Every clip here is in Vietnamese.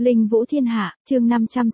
Linh Vũ Thiên Hạ, chương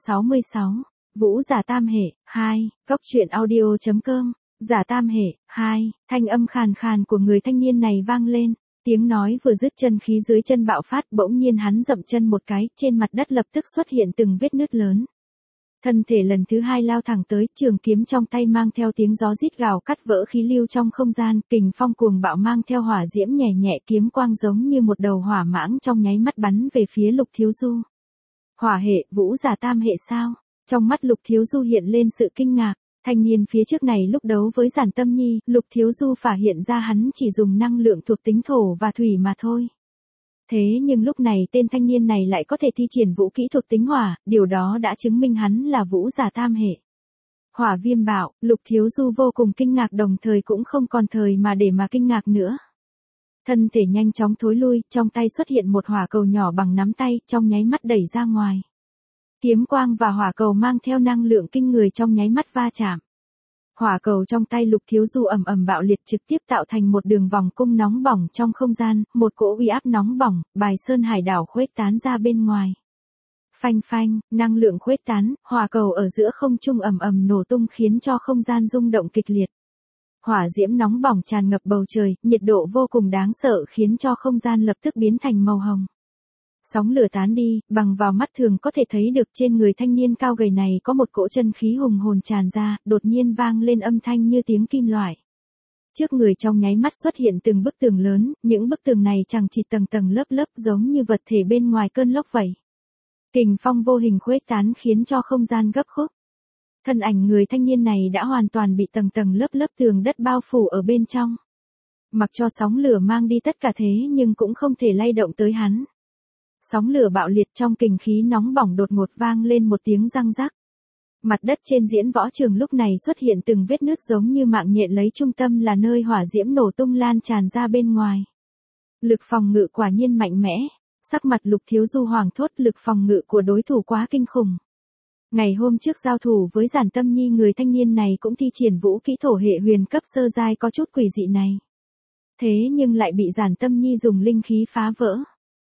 566. Vũ giả tam hệ, 2, góc truyện audio.com, giả tam hệ, 2, thanh âm khàn khàn của người thanh niên này vang lên, tiếng nói vừa dứt chân khí dưới chân bạo phát, bỗng nhiên hắn dậm chân một cái, trên mặt đất lập tức xuất hiện từng vết nứt lớn. Thân thể lần thứ hai lao thẳng tới, trường kiếm trong tay mang theo tiếng gió rít gào cắt vỡ khí lưu trong không gian, kình phong cuồng bạo mang theo hỏa diễm nhẹ nhẹ, kiếm quang giống như một đầu hỏa mãng trong nháy mắt bắn về phía Lục Thiếu Du. Hỏa hệ, vũ giả tam hệ sao? Trong mắt Lục Thiếu Du hiện lên sự kinh ngạc, thanh niên phía trước này lúc đấu với Giản Tâm Nhi, Lục Thiếu Du phả hiện ra hắn chỉ dùng năng lượng thuộc tính thổ và thủy mà thôi. Thế nhưng lúc này tên thanh niên này lại có thể thi triển vũ kỹ thuộc tính hỏa, điều đó đã chứng minh hắn là vũ giả tam hệ. Hỏa viêm bạo, Lục Thiếu Du vô cùng kinh ngạc, đồng thời cũng không còn thời mà để mà kinh ngạc nữa. Thân thể nhanh chóng thối lui, trong tay xuất hiện một hỏa cầu nhỏ bằng nắm tay, trong nháy mắt đẩy ra ngoài. Kiếm quang và hỏa cầu mang theo năng lượng kinh người trong nháy mắt va chạm. Hỏa cầu trong tay Lục Thiếu Du ầm ầm bạo liệt, trực tiếp tạo thành một đường vòng cung nóng bỏng trong không gian, một cỗ uy áp nóng bỏng, bài sơn hải đảo khuếch tán ra bên ngoài. Phanh phanh, năng lượng khuếch tán, hỏa cầu ở giữa không trung ầm ầm nổ tung khiến cho không gian rung động kịch liệt. Hỏa diễm nóng bỏng tràn ngập bầu trời, nhiệt độ vô cùng đáng sợ khiến cho không gian lập tức biến thành màu hồng. Sóng lửa tán đi, bằng vào mắt thường có thể thấy được trên người thanh niên cao gầy này có một cỗ chân khí hùng hồn tràn ra, đột nhiên vang lên âm thanh như tiếng kim loại. Trước người trong nháy mắt xuất hiện từng bức tường lớn, những bức tường này chằng chịt tầng tầng lớp lớp giống như vật thể bên ngoài cơn lốc vậy. Kình phong vô hình khuếch tán khiến cho không gian gấp khúc. Thân ảnh người thanh niên này đã hoàn toàn bị tầng tầng lớp lớp tường đất bao phủ ở bên trong. Mặc cho sóng lửa mang đi tất cả thế nhưng cũng không thể lay động tới hắn. Sóng lửa bạo liệt, trong kình khí nóng bỏng đột ngột vang lên một tiếng răng rắc. Mặt đất trên diễn võ trường lúc này xuất hiện từng vết nứt giống như mạng nhện, lấy trung tâm là nơi hỏa diễm nổ tung lan tràn ra bên ngoài. Lực phòng ngự quả nhiên mạnh mẽ. Sắc mặt Lục Thiếu Du hoảng thốt, lực phòng ngự của đối thủ quá kinh khủng. Ngày hôm trước giao thủ với Giản Tâm Nhi, người thanh niên này cũng thi triển vũ kỹ thổ hệ huyền cấp sơ giai có chút quỷ dị này. Thế nhưng lại bị Giản Tâm Nhi dùng linh khí phá vỡ.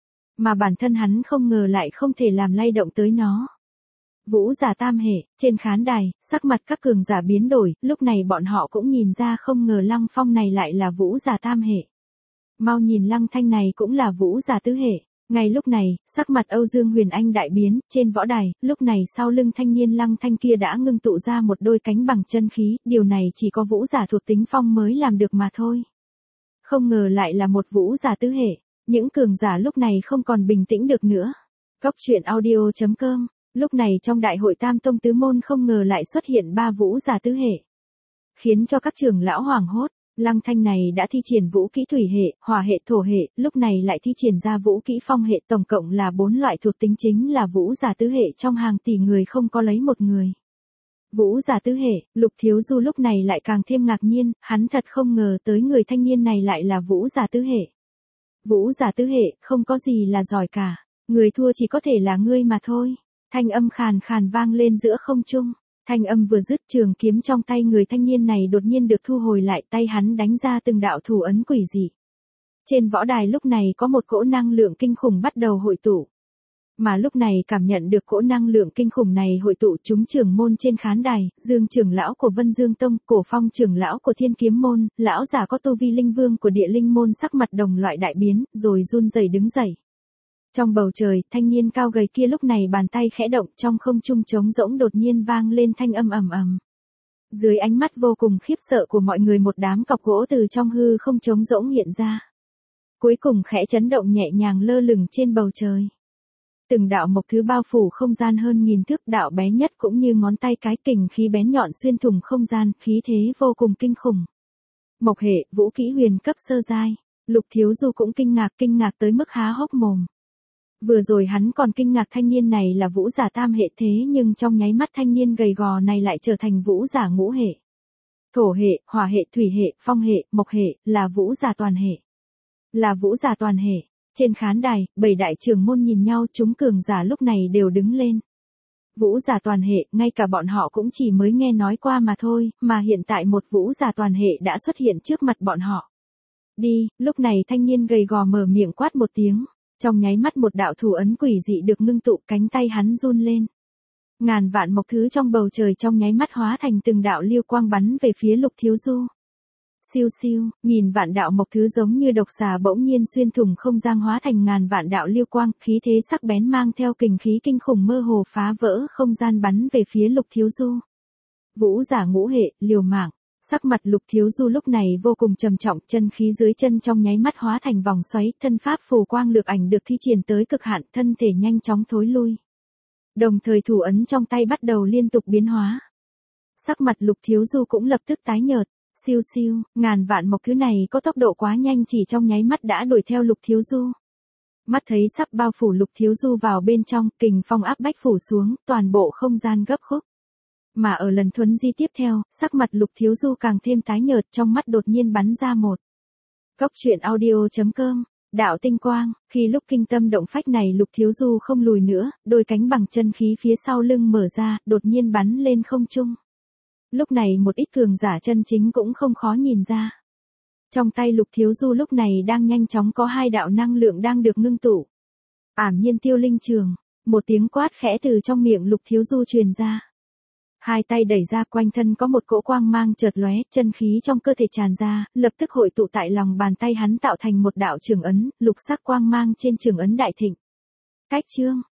Mà bản thân hắn không ngờ lại không thể làm lay động tới nó. Vũ giả tam hệ, trên khán đài, sắc mặt các cường giả biến đổi, lúc này bọn họ cũng nhìn ra không ngờ Lăng Phong này lại là vũ giả tam hệ. Mau nhìn Lăng Thanh này cũng là vũ giả tứ hệ. Ngay lúc này, sắc mặt Âu Dương Huyền Anh đại biến, trên võ đài, lúc này sau lưng thanh niên Lăng Thanh kia đã ngưng tụ ra một đôi cánh bằng chân khí, điều này chỉ có vũ giả thuộc tính phong mới làm được mà thôi. Không ngờ lại là một vũ giả tứ hệ, những cường giả lúc này không còn bình tĩnh được nữa. Góc truyện audio.com, lúc này trong đại hội Tam Tông Tứ Môn không ngờ lại xuất hiện 3 vũ giả tứ hệ. Khiến cho các trưởng lão hoảng hốt. Lăng Thanh này đã thi triển vũ kỹ thủy hệ, hỏa hệ, thổ hệ, lúc này lại thi triển ra vũ kỹ phong hệ, tổng cộng là 4 loại thuộc tính, chính là vũ giả tứ hệ trong hàng tỷ người không có lấy một người. Vũ giả tứ hệ, Lục Thiếu Du lúc này lại càng thêm ngạc nhiên, hắn thật không ngờ tới người thanh niên này lại là vũ giả tứ hệ. Vũ giả tứ hệ, không có gì là giỏi cả, người thua chỉ có thể là ngươi mà thôi. Thanh âm khàn khàn vang lên giữa không trung. Thanh âm vừa dứt, trường kiếm trong tay người thanh niên này đột nhiên được thu hồi lại, tay hắn đánh ra từng đạo thủ ấn quỷ dị. Trên võ đài lúc này có một cỗ năng lượng kinh khủng bắt đầu hội tụ. Mà lúc này cảm nhận được cỗ năng lượng kinh khủng này hội tụ, chúng trưởng môn trên khán đài, Dương trưởng lão của Vân Dương Tông, Cổ Phong trưởng lão của Thiên Kiếm môn, lão giả có tu vi linh vương của Địa Linh môn sắc mặt đồng loại đại biến, rồi run rẩy đứng dậy. Trong bầu trời, thanh niên cao gầy kia lúc này bàn tay khẽ động, trong không trung trống rỗng đột nhiên vang lên thanh âm ầm ầm. Dưới ánh mắt vô cùng khiếp sợ của mọi người, một đám cọc gỗ từ trong hư không trống rỗng hiện ra. Cuối cùng khẽ chấn động nhẹ nhàng lơ lửng trên bầu trời. Từng đạo mộc thứ bao phủ không gian hơn 1000 thước, đạo bé nhất cũng như ngón tay cái, kình khí bén nhọn xuyên thủng không gian, khí thế vô cùng kinh khủng. Mộc hệ, vũ kỹ huyền cấp sơ giai. Lục Thiếu Du cũng kinh ngạc tới mức há hốc mồm. Vừa rồi hắn còn kinh ngạc thanh niên này là vũ giả tam hệ, thế nhưng trong nháy mắt thanh niên gầy gò này lại trở thành vũ giả ngũ hệ. Thổ hệ, hỏa hệ, thủy hệ, phong hệ, mộc hệ, là vũ giả toàn hệ. Là vũ giả toàn hệ. Trên khán đài, 7 đại trưởng môn nhìn nhau, chúng cường giả lúc này đều đứng lên. Vũ giả toàn hệ, ngay cả bọn họ cũng chỉ mới nghe nói qua mà thôi, mà hiện tại một vũ giả toàn hệ đã xuất hiện trước mặt bọn họ. Đi, lúc này thanh niên gầy gò mở miệng quát một tiếng. Trong nháy mắt một đạo thủ ấn quỷ dị được ngưng tụ, cánh tay hắn run lên. Ngàn vạn mộc thứ trong bầu trời trong nháy mắt hóa thành từng đạo lưu quang bắn về phía Lục Thiếu Du. Siêu siêu, nghìn vạn đạo mộc thứ giống như độc xà bỗng nhiên xuyên thủng không gian hóa thành ngàn vạn đạo lưu quang, khí thế sắc bén mang theo kình khí kinh khủng mơ hồ phá vỡ không gian bắn về phía Lục Thiếu Du. Vũ giả ngũ hệ, liều mạng. Sắc mặt Lục Thiếu Du lúc này vô cùng trầm trọng, chân khí dưới chân trong nháy mắt hóa thành vòng xoáy, thân pháp phù quang lược ảnh được thi triển tới cực hạn, thân thể nhanh chóng thối lui. Đồng thời thủ ấn trong tay bắt đầu liên tục biến hóa. Sắc mặt Lục Thiếu Du cũng lập tức tái nhợt. Siêu siêu, ngàn vạn mộc thứ này có tốc độ quá nhanh, chỉ trong nháy mắt đã đuổi theo Lục Thiếu Du. Mắt thấy sắp bao phủ Lục Thiếu Du vào bên trong, kình phong áp bách phủ xuống, toàn bộ không gian gấp khúc. Mà ở lần thuấn di tiếp theo, sắc mặt Lục Thiếu Du càng thêm tái nhợt, trong mắt đột nhiên bắn ra một. Cốc truyện audio.com, đạo tinh quang, khi lúc kinh tâm động phách này Lục Thiếu Du không lùi nữa, đôi cánh bằng chân khí phía sau lưng mở ra, đột nhiên bắn lên không trung. Lúc này một ít cường giả chân chính cũng không khó nhìn ra. Trong tay Lục Thiếu Du lúc này đang nhanh chóng có hai đạo năng lượng đang được ngưng tụ. Ảm nhiên tiêu linh trường, một tiếng quát khẽ từ trong miệng Lục Thiếu Du truyền ra. Hai tay đẩy ra, quanh thân có một cỗ quang mang chợt lóe, chân khí trong cơ thể tràn ra, lập tức hội tụ tại lòng bàn tay hắn tạo thành một đạo trường ấn, lục sắc quang mang trên trường ấn đại thịnh. Cách chương,